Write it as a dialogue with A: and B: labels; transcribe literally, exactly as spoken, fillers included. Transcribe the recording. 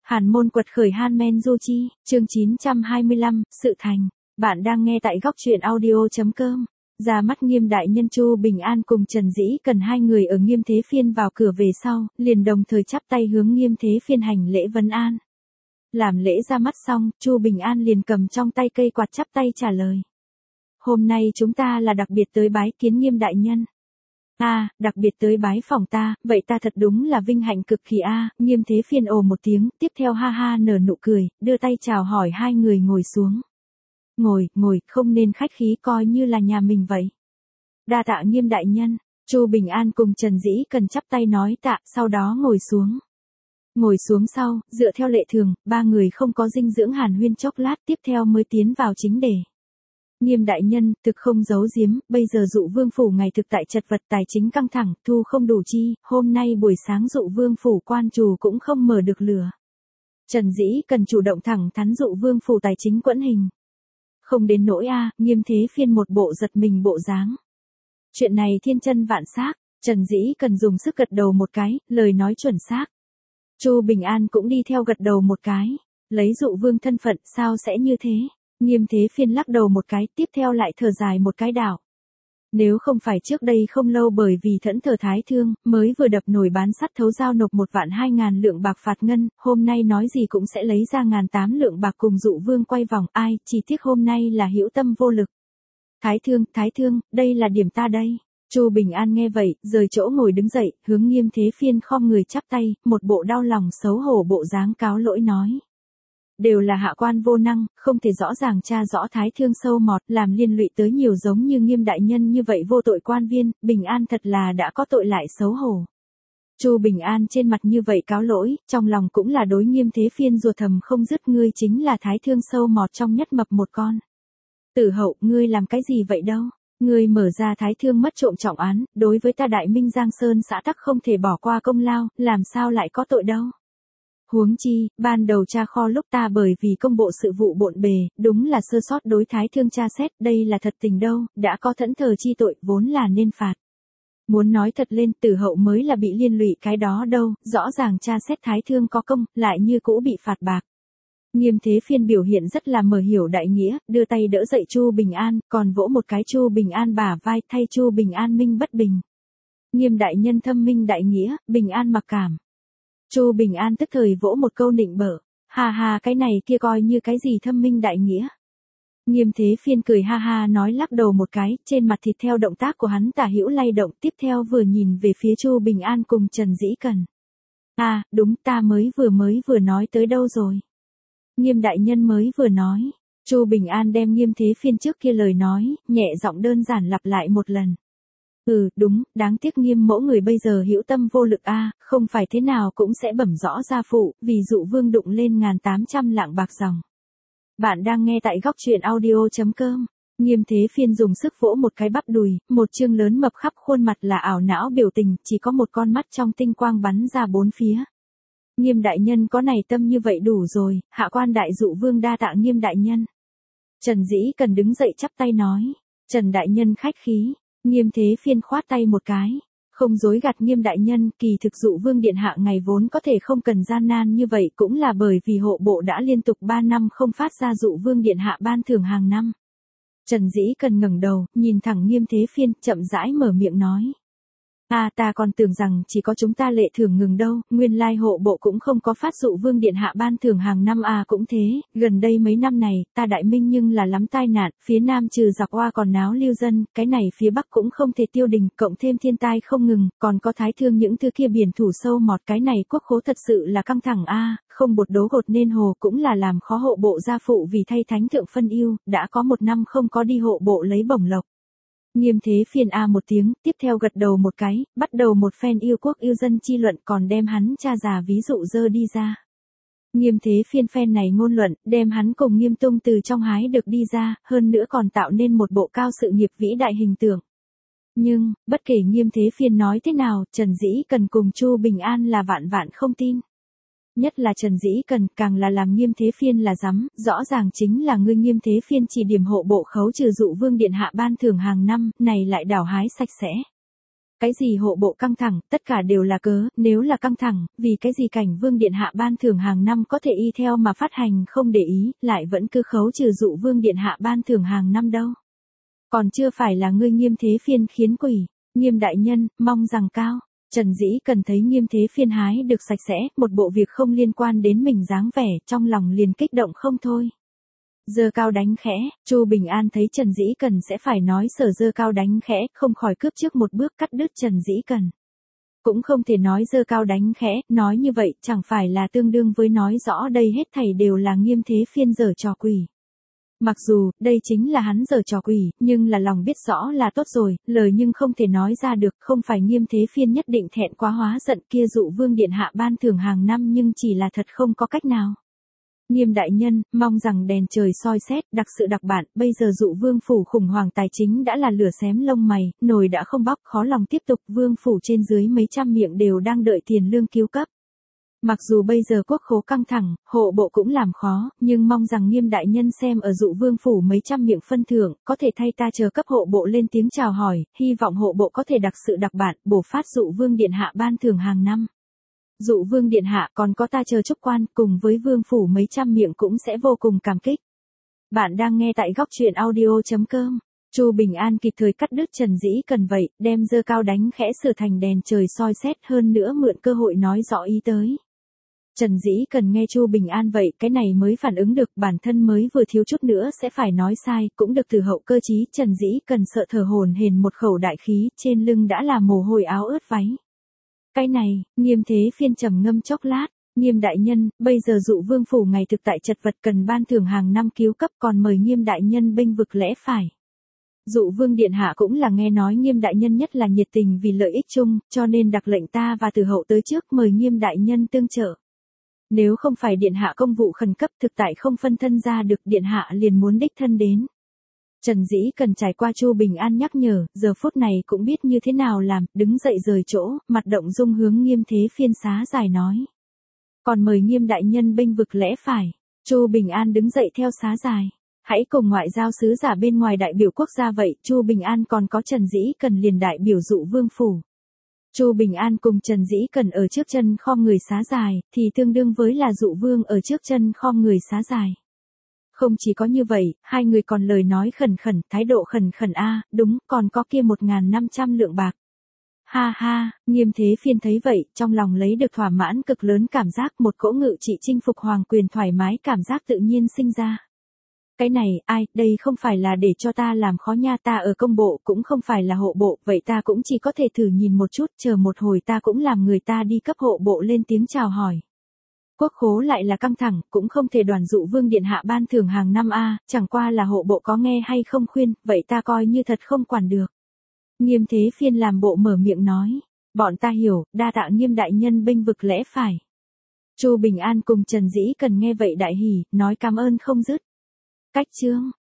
A: Hàn môn quật khởi Han Men Du Chi, chương chín trăm hai mươi lăm, sự thành. Bạn đang nghe tại góc truyện audio chấm com. Ra mắt Nghiêm đại nhân Chu Bình An cùng Trần Dĩ Cần hai người ở Nghiêm Thế Phiên vào cửa về sau, liền đồng thời chắp tay hướng Nghiêm Thế Phiên hành lễ vấn an. Làm lễ ra mắt xong, Chu Bình An liền cầm trong tay cây quạt chắp tay trả lời. Hôm nay chúng ta là đặc biệt tới bái kiến Nghiêm đại nhân. A, à, đặc biệt tới bái phòng ta, vậy ta thật đúng là vinh hạnh cực kỳ a. À. Nghiêm Thế Phiên ồ một tiếng, tiếp theo ha ha nở nụ cười, đưa tay chào hỏi hai người ngồi xuống. Ngồi, ngồi, không nên khách khí, coi như là nhà mình vậy. Đa tạ Nghiêm đại nhân. Chu Bình An cùng Trần Dĩ Cần chắp tay nói tạ, sau đó ngồi xuống. Ngồi xuống sau, dựa theo lệ thường, ba người không có dinh dưỡng hàn huyên chốc lát, tiếp theo mới tiến vào chính đề. Nghiêm đại nhân, thực không giấu giếm, bây giờ Dụ Vương phủ ngày thực tại chật vật, tài chính căng thẳng, thu không đủ chi, hôm nay buổi sáng Dụ Vương phủ quan trù cũng không mở được lửa. Trần Dĩ Cần chủ động thẳng thắn Dụ Vương phủ tài chính quẫn hình. Không đến nỗi a. Nghiêm Thế Phiên một bộ giật mình bộ dáng. Chuyện này thiên chân vạn xác, Trần Dĩ Cần dùng sức gật đầu một cái, lời nói chuẩn xác. Chu Bình An cũng đi theo gật đầu một cái, lấy Dụ Vương thân phận sao sẽ như thế. Nghiêm Thế Phiên lắc đầu một cái, tiếp theo lại thở dài một cái đảo. Nếu không phải trước đây không lâu bởi vì thẫn thờ Thái Thương, mới vừa đập nồi bán sắt thấu giao nộp một vạn hai ngàn lượng bạc phạt ngân, hôm nay nói gì cũng sẽ lấy ra ngàn tám lượng bạc cùng Dụ Vương quay vòng, ai, chỉ tiếc hôm nay là hữu tâm vô lực. Thái Thương, Thái Thương, đây là điểm ta đây. Chu Bình An nghe vậy, rời chỗ ngồi đứng dậy, hướng Nghiêm Thế Phiên khom người chắp tay, một bộ đau lòng xấu hổ bộ dáng cáo lỗi nói. Đều là hạ quan vô năng, không thể rõ ràng tra rõ Thái Thương sâu mọt, làm liên lụy tới nhiều giống như Nghiêm đại nhân như vậy vô tội quan viên, Bình An thật là đã có tội lại xấu hổ. Chu Bình An trên mặt như vậy cáo lỗi, trong lòng cũng là đối Nghiêm Thế Phiên ruột thầm không dứt, ngươi chính là Thái Thương sâu mọt trong nhất mập một con. Tử Hậu, ngươi làm cái gì vậy đâu? Ngươi mở ra Thái Thương mất trộm trọng án, đối với ta Đại Minh Giang Sơn xã tắc không thể bỏ qua công lao, làm sao lại có tội đâu? Huống chi, ban đầu tra kho lúc ta bởi vì công bộ sự vụ bộn bề, đúng là sơ sót đối Thái Thương tra xét, đây là thật tình đâu, đã có thẫn thờ chi tội, vốn là nên phạt. Muốn nói thật lên, Tử Hậu mới là bị liên lụy cái đó đâu, rõ ràng tra xét Thái Thương có công, lại như cũ bị phạt bạc. Nghiêm Thế Phiên biểu hiện rất là mở hiểu đại nghĩa, đưa tay đỡ dậy Chu Bình An, còn vỗ một cái Chu Bình An bả vai, thay Chu Bình An minh bất bình. Nghiêm đại nhân thâm minh đại nghĩa, Bình An mặc cảm. Chu Bình An tức thời vỗ một câu nịnh bợ, ha ha cái này kia coi như cái gì thâm minh đại nghĩa. Nghiêm Thế Phiên cười ha ha nói lắc đầu một cái, trên mặt thịt theo động tác của hắn tả hữu lay động, tiếp theo vừa nhìn về phía Chu Bình An cùng Trần Dĩ Cần. À, đúng, ta mới vừa mới vừa nói tới đâu rồi. Nghiêm đại nhân mới vừa nói. Chu Bình An đem Nghiêm Thế Phiên trước kia lời nói, nhẹ giọng đơn giản lặp lại một lần. Ừ, đúng, đáng tiếc Nghiêm mẫu người bây giờ hữu tâm vô lực a, à, không phải thế nào cũng sẽ bẩm rõ gia phụ, vì Dụ Vương đụng lên ngàn tám trăm lạng bạc dòng. Bạn đang nghe tại góc truyện audio chấm com. Nghiêm Thế Phiên dùng sức vỗ một cái bắp đùi, một chương lớn mập khắp khuôn mặt là ảo não biểu tình, chỉ có một con mắt trong tinh quang bắn ra bốn phía. Nghiêm đại nhân có này tâm như vậy đủ rồi, hạ quan đại Dụ Vương đa tạ Nghiêm đại nhân. Trần Dĩ Cần đứng dậy chắp tay nói, Trần đại nhân khách khí. Nghiêm Thế Phiên khoát tay một cái, không dối gạt Nghiêm đại nhân, kỳ thực Dụ Vương điện hạ ngày vốn có thể không cần gian nan như vậy cũng là bởi vì hộ bộ đã liên tục ba năm không phát ra Dụ Vương điện hạ ban thưởng hàng năm. Trần Dĩ Cần ngẩng đầu, nhìn thẳng Nghiêm Thế Phiên, chậm rãi mở miệng nói. À, ta còn tưởng rằng chỉ có chúng ta lệ thưởng ngừng đâu, nguyên lai hộ bộ cũng không có phát Dụ Vương điện hạ ban thưởng hàng năm à, cũng thế, gần đây mấy năm này, ta Đại Minh nhưng là lắm tai nạn, phía nam trừ giặc oa còn náo lưu dân, cái này phía bắc cũng không thể tiêu đình, cộng thêm thiên tai không ngừng, còn có Thái Thương những thứ kia biển thủ sâu mọt, cái này quốc khố thật sự là căng thẳng a, à, không bột đố gột nên hồ cũng là làm khó hộ bộ gia phụ vì thay thánh thượng phân ưu, đã có một năm không có đi hộ bộ lấy bổng lộc. Nghiêm Thế Phiên a một tiếng, tiếp theo gật đầu một cái, bắt đầu một phen yêu quốc yêu dân chi luận, còn đem hắn cha già ví dụ dơ đi ra. Nghiêm Thế Phiên phen này ngôn luận, đem hắn cùng Nghiêm Tung từ trong hái được đi ra, hơn nữa còn tạo nên một bộ cao sự nghiệp vĩ đại hình tượng. Nhưng, bất kể Nghiêm Thế Phiên nói thế nào, Trần Dĩ Cần cùng Chu Bình An là vạn vạn không tin. Nhất là Trần Dĩ Cần, càng là làm Nghiêm Thế Phiên là dám, rõ ràng chính là ngươi Nghiêm Thế Phiên chỉ điểm hộ bộ khấu trừ Dụ Vương điện hạ ban thưởng hàng năm, này lại đảo hái sạch sẽ. Cái gì hộ bộ căng thẳng, tất cả đều là cớ, nếu là căng thẳng, vì cái gì Cảnh Vương Điện Hạ ban thưởng hàng năm có thể y theo mà phát hành không để ý, lại vẫn cứ khấu trừ Dụ Vương Điện Hạ ban thưởng hàng năm đâu. Còn chưa phải là ngươi Nghiêm Thế Phiên khiến quỷ, Nghiêm đại nhân, mong rằng cao. Trần Dĩ Cần thấy Nghiêm Thế Phiên hái được sạch sẽ, một bộ việc không liên quan đến mình dáng vẻ, trong lòng liền kích động không thôi. Giơ cao đánh khẽ, Chu Bình An thấy Trần Dĩ Cần sẽ phải nói sở giơ cao đánh khẽ, không khỏi cướp trước một bước cắt đứt Trần Dĩ Cần. Cũng không thể nói giơ cao đánh khẽ, nói như vậy chẳng phải là tương đương với nói rõ đây hết thảy đều là Nghiêm Thế Phiên giở trò quỷ. Mặc dù, đây chính là hắn giở trò quỷ, nhưng là lòng biết rõ là tốt rồi, lời nhưng không thể nói ra được, không phải Nghiêm Thế Phiên nhất định thẹn quá hóa giận kia Dụ Vương Điện Hạ ban thưởng hàng năm nhưng chỉ là thật không có cách nào. Nghiêm đại nhân, mong rằng đèn trời soi xét, đặc sự đặc bản, bây giờ Dụ Vương phủ khủng hoảng tài chính đã là lửa xém lông mày, nồi đã không bóc, khó lòng tiếp tục, Vương phủ trên dưới mấy trăm miệng đều đang đợi tiền lương cứu cấp. Mặc dù bây giờ quốc khố căng thẳng, hộ bộ cũng làm khó, nhưng mong rằng Nghiêm đại nhân xem ở Dụ Vương phủ mấy trăm miệng phân thưởng, có thể thay ta chờ cấp hộ bộ lên tiếng chào hỏi, hy vọng hộ bộ có thể đặc sự đặc bản, bổ phát Dụ Vương Điện Hạ ban thưởng hàng năm. Dụ Vương Điện Hạ còn có ta chờ chúc quan, cùng với Vương phủ mấy trăm miệng cũng sẽ vô cùng cảm kích. Bạn đang nghe tại góc truyện audio chấm com. Chu Bình An kịp thời cắt đứt Trần Dĩ Cần vậy, đem giơ cao đánh khẽ sửa thành đèn trời soi xét, hơn nữa mượn cơ hội nói rõ ý tới. Trần Dĩ Cần nghe Chu Bình An vậy, cái này mới phản ứng được, bản thân mới vừa thiếu chút nữa sẽ phải nói sai, cũng được từ hậu cơ trí, Trần Dĩ Cần sợ thở hổn hển một khẩu đại khí, trên lưng đã là mồ hôi áo ướt váy. Cái này, Nghiêm Thế Phiên trầm ngâm chốc lát, Nghiêm đại nhân, bây giờ Dụ Vương phủ ngày thực tại chật vật cần ban thưởng hàng năm cứu cấp, còn mời Nghiêm đại nhân bênh vực lẽ phải. Dụ Vương Điện Hạ cũng là nghe nói Nghiêm đại nhân nhất là nhiệt tình vì lợi ích chung, cho nên đặc lệnh ta và từ hậu tới trước mời Nghiêm đại nhân tương trợ. Nếu không phải Điện Hạ công vụ khẩn cấp thực tại không phân thân ra được, Điện Hạ liền muốn đích thân đến. Trần Dĩ Cần trải qua Chu Bình An nhắc nhở, giờ phút này cũng biết như thế nào làm, đứng dậy rời chỗ, mặt động dung hướng Nghiêm Thế Phiên xá dài nói. Còn mời Nghiêm đại nhân bênh vực lẽ phải. Chu Bình An đứng dậy theo xá dài. Hãy cùng ngoại giao sứ giả bên ngoài đại biểu quốc gia vậy, Chu Bình An còn có Trần Dĩ Cần liền đại biểu Dụ Vương phủ. Chu Bình An cùng Trần Dĩ Cần ở trước chân khom người xá dài, thì tương đương với là Dụ Vương ở trước chân khom người xá dài. Không chỉ có như vậy, hai người còn lời nói khẩn khẩn, thái độ khẩn khẩn a, đúng, còn có kia một ngàn năm trăm lượng bạc. Ha ha, Nghiêm Thế Phiên thấy vậy, trong lòng lấy được thỏa mãn cực lớn cảm giác, một cỗ ngự trị chinh phục hoàng quyền thoải mái cảm giác tự nhiên sinh ra. Cái này, ai, đây không phải là để cho ta làm khó nha, ta ở công bộ cũng không phải là hộ bộ, vậy ta cũng chỉ có thể thử nhìn một chút, chờ một hồi ta cũng làm người ta đi cấp hộ bộ lên tiếng chào hỏi. Quốc khố lại là căng thẳng, cũng không thể đoàn Dụ Vương Điện Hạ ban thưởng hàng năm a, chẳng qua là hộ bộ có nghe hay không khuyên, vậy ta coi như thật không quản được. Nghiêm Thế Phiên làm bộ mở miệng nói, bọn ta hiểu, đa tạ Nghiêm đại nhân bênh vực lẽ phải. Chu Bình An cùng Trần Dĩ Cần nghe vậy đại hỉ, nói cảm ơn không dứt. Cách chương